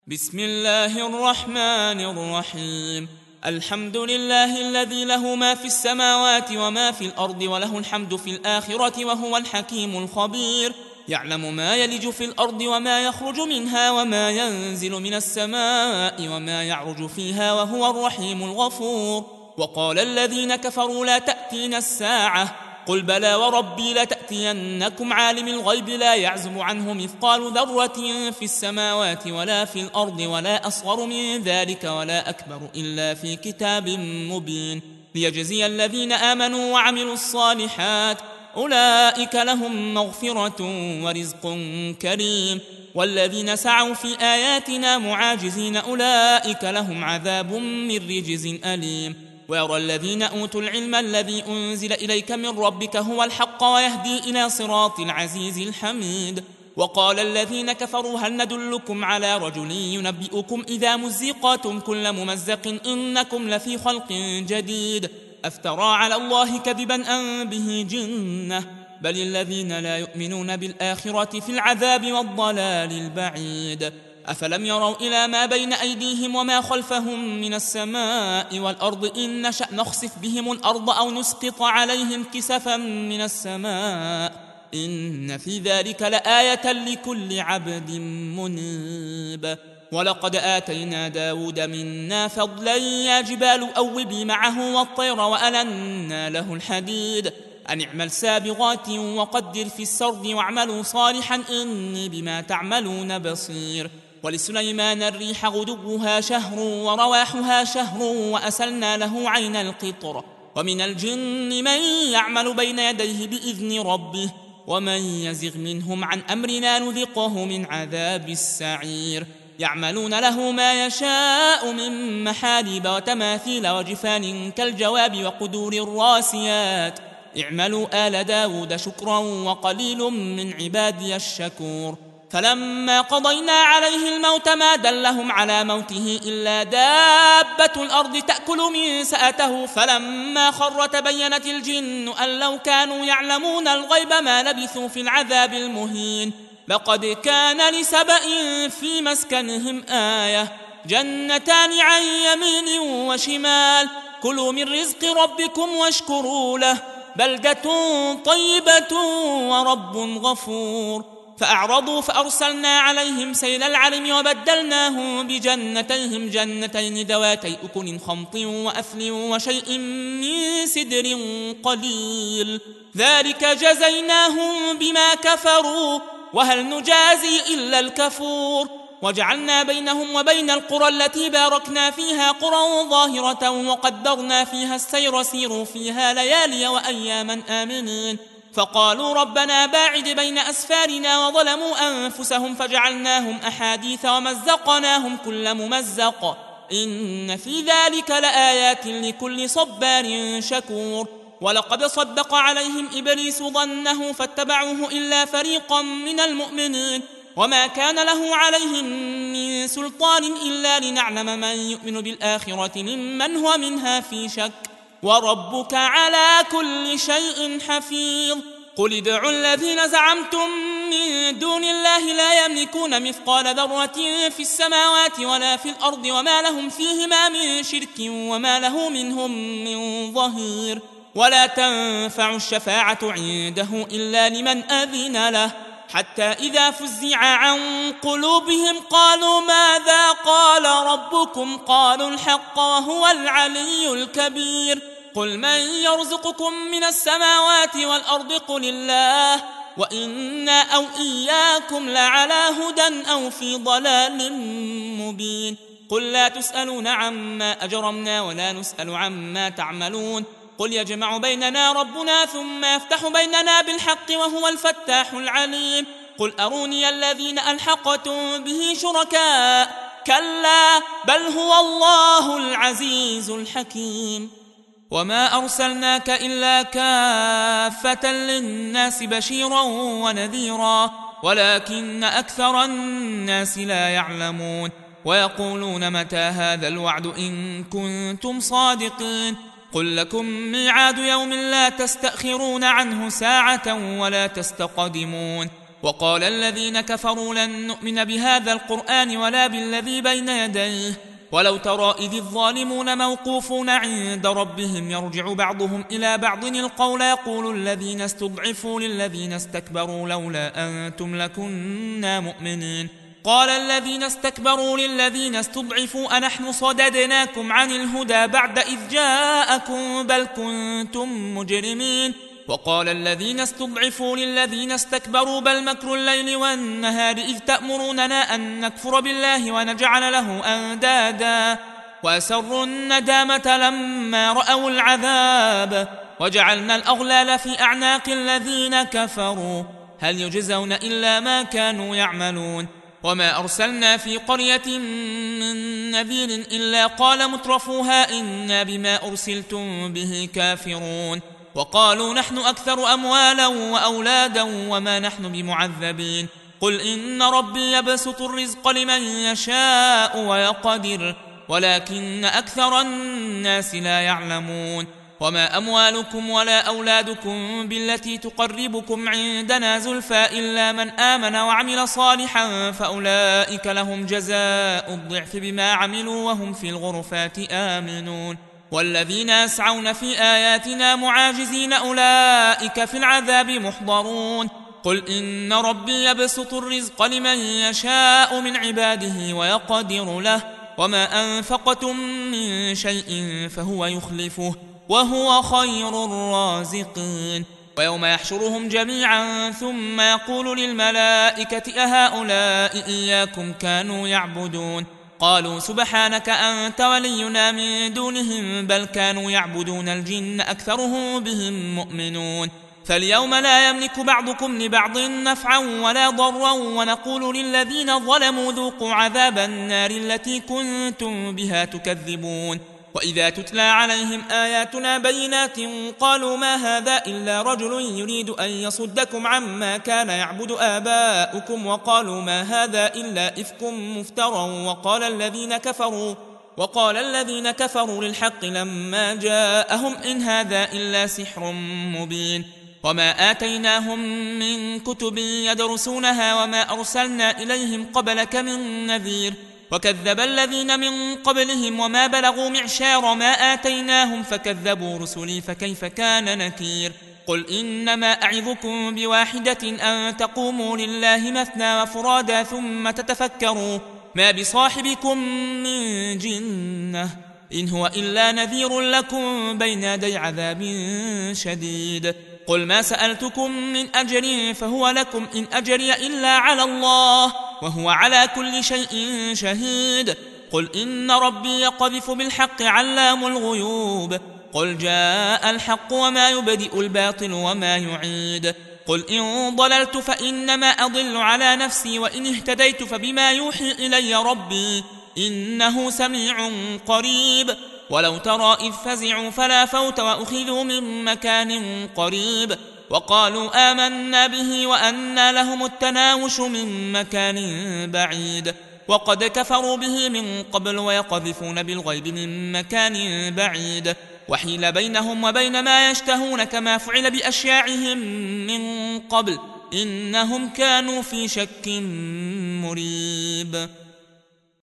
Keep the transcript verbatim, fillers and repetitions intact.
بسم الله الرحمن الرحيم. الحمد لله الذي له ما في السماوات وما في الأرض وله الحمد في الآخرة وهو الحكيم الخبير. يعلم ما يلج في الأرض وما يخرج منها وما ينزل من السماء وما يعرج فيها وهو الرحيم الغفور. وقال الذين كفروا لا تأتينا الساعة قل بلى وربي لتأتينكم عالم الغيب لا يعزب عنه مثقال ذرة في السماوات ولا في الأرض ولا أصغر من ذلك ولا أكبر إلا في كتاب مبين ليجزي الذين آمنوا وعملوا الصالحات أولئك لهم مغفرة ورزق كريم. والذين سعوا في آياتنا معاجزين أولئك لهم عذاب من رجز أليم. ويرى الذين أوتوا العلم الذي أنزل إليك من ربك هو الحق ويهدي إلى صراط العزيز الحميد. وقال الذين كفروا هل ندلكم على رجل ينبئكم إذا مزقتم كل ممزق إنكم لفي خلق جديد أفترى على الله كذبا أم به جنة بل الذين لا يؤمنون بالآخرة في العذاب والضلال البعيد. أفلم يروا إلى ما بين أيديهم وما خلفهم من السماء والأرض إن نشأ نخسف بهم الأرض أو نسقط عليهم كسفا من السماء إن في ذلك لآية لكل عبد منيب. ولقد آتينا داود منا فضلا يا جبال أوبي معه والطير وألنا له الحديد أن اعمل سابغات وقدر في السرد واعملوا صالحا إني بما تعملون بصير. ولسليمان الريح غدوها شهر ورواحها شهر وأسلنا له عين القطر. ومن الجن من يعمل بين يديه بإذن ربه ومن يزغ منهم عن أمرنا نذقه من عذاب السعير. يعملون له ما يشاء من محاريب وتماثيل وجفان كالجواب وقدور الراسيات اعملوا آل داود شكرا وقليل من عبادي الشكور. فلما قضينا عليه الموت ما دلهم على موته إلا دابة الأرض تأكل من سأته فلما خر تبينت الجن أن لو كانوا يعلمون الغيب ما لبثوا في العذاب المهين. لقد كان لسبأ في مسكنهم آية جنتان عن يمين وشمال كلوا من رزق ربكم واشكروا له بلدة طيبة ورب غفور. فأعرضوا فأرسلنا عليهم سيل العرم وبدلناهم بجنتيهم جنتين ذواتي أكل خمط وأثل وشيء من سدر قليل ذلك جزيناهم بما كفروا وهل نجازي إلا الكفور. وجعلنا بينهم وبين القرى التي باركنا فيها قرى ظاهرة وقدرنا فيها السير سيروا فيها ليالي وأياما آمنين. فقالوا ربنا باعد بين أسفارنا وظلموا أنفسهم فجعلناهم أحاديث ومزقناهم كل ممزق إن في ذلك لآيات لكل صبار شكور. ولقد صدق عليهم إبليس ظنه فاتبعوه إلا فريقا من المؤمنين وما كان له عليهم من سلطان إلا لنعلم من يؤمن بالآخرة ممن هو منها في شك وربك على كل شيء حفيظ. قل ادعوا الذين زعمتم من دون الله لا يملكون مثقال ذرة في السماوات ولا في الأرض وما لهم فيهما من شرك وما له منهم من ظهير. ولا تنفع الشفاعة عنده إلا لمن أذن له حتى إذا فزع عن قلوبهم قالوا ماذا قال ربكم قالوا الحق وهو العلي الكبير. قل من يرزقكم من السماوات والأرض قل الله وإنا أو إياكم لعلى هدى أو في ضلال مبين. قل لا تسألون عما أجرمنا ولا نسأل عما تعملون قل يجمع بيننا ربنا ثم يفتح بيننا بالحق وهو الفتاح العليم. قل أروني الذين ألحقتم به شركاء كلا بل هو الله العزيز الحكيم. وما أرسلناك إلا كافة للناس بشيرا ونذيرا ولكن أكثر الناس لا يعلمون. ويقولون متى هذا الوعد إن كنتم صادقين قل لكم ميعاد يوم لا تستأخرون عنه ساعة ولا تستقدمون وقال الذين كفروا لن نؤمن بهذا القرآن ولا بالذي بين يديه ولو ترى إذ الظالمون موقوفون عند ربهم يرجع بعضهم إلى بعض القول يقول الذين استضعفوا للذين استكبروا لولا أنتم لكنا مؤمنين قال الذين استكبروا للذين استضعفوا أنحن صددناكم عن الهدى بعد إذ جاءكم بل كنتم مجرمين وقال الذين استضعفوا للذين استكبروا بل مكر الليل والنهار إذ تأمروننا أن نكفر بالله ونجعل له أندادا وأسروا الندامة لما رأوا العذاب وجعلنا الأغلال في أعناق الذين كفروا هل يجزون إلا ما كانوا يعملون وما أرسلنا في قرية من نذير إلا قال مترفوها إنا بما أرسلتم به كافرون وقالوا نحن أكثر أموالا وأولادا وما نحن بمعذبين قل إن ربي يبسط الرزق لمن يشاء ويقدر ولكن أكثر الناس لا يعلمون وما أموالكم ولا أولادكم بالتي تقربكم عندنا زلفى إلا من آمن وعمل صالحا فأولئك لهم جزاء الضعف بما عملوا وهم في الغرفات آمنون والذين يسعون في آياتنا معاجزين أولئك في العذاب محضرون قل إن ربي يبسط الرزق لمن يشاء من عباده ويقدر له وما أنفقتم من شيء فهو يخلفه وهو خير الرازقين ويوم يحشرهم جميعا ثم يقول للملائكة أهؤلاء إياكم كانوا يعبدون قالوا سبحانك أنت ولينا من دونهم بل كانوا يعبدون الجن أكثرهم بهم مؤمنون فاليوم لا يملك بعضكم لبعض نفعا ولا ضرا ونقول للذين ظلموا ذوقوا عذاب النار التي كنتم بها تكذبون وإذا تتلى عليهم آياتنا بينات قالوا ما هذا إلا رجل يريد أن يصدكم عما كان يعبد آباؤكم وقالوا ما هذا إلا إفك مفترى وقال الذين كفروا وقال الذين كفروا للحق لما جاءهم إن هذا إلا سحر مبين وما آتيناهم من كتب يدرسونها وما أرسلنا إليهم قبلك من نذير وكذب الذين من قبلهم وما بلغوا معشار ما آتيناهم فكذبوا رسلي فكيف كان نكير قل إنما أعظكم بواحدة أن تقوموا لله مثنى وفرادا ثم تتفكروا ما بصاحبكم من جنة إن هو إلا نذير لكم بين يدي عذاب شديد قل ما سألتكم من أجر فهو لكم إن أجري إلا على الله وهو على كل شيء شهيد قل إن ربي يقذف بالحق علام الغيوب قل جاء الحق وما يبدئ الباطل وما يعيد قل إن ضللت فإنما أضل على نفسي وإن اهتديت فبما يوحي إلي ربي إنه سميع قريب ولو ترى إذ فزعوا فلا فوت وأخذوا من مكان قريب وقالوا آمنا به وأنى لهم التناوش من مكان بعيد وقد كفروا به من قبل ويقذفون بالغيب من مكان بعيد وحيل بينهم وبين ما يشتهون كما فعل بأشياعهم من قبل إنهم كانوا في شك مريب.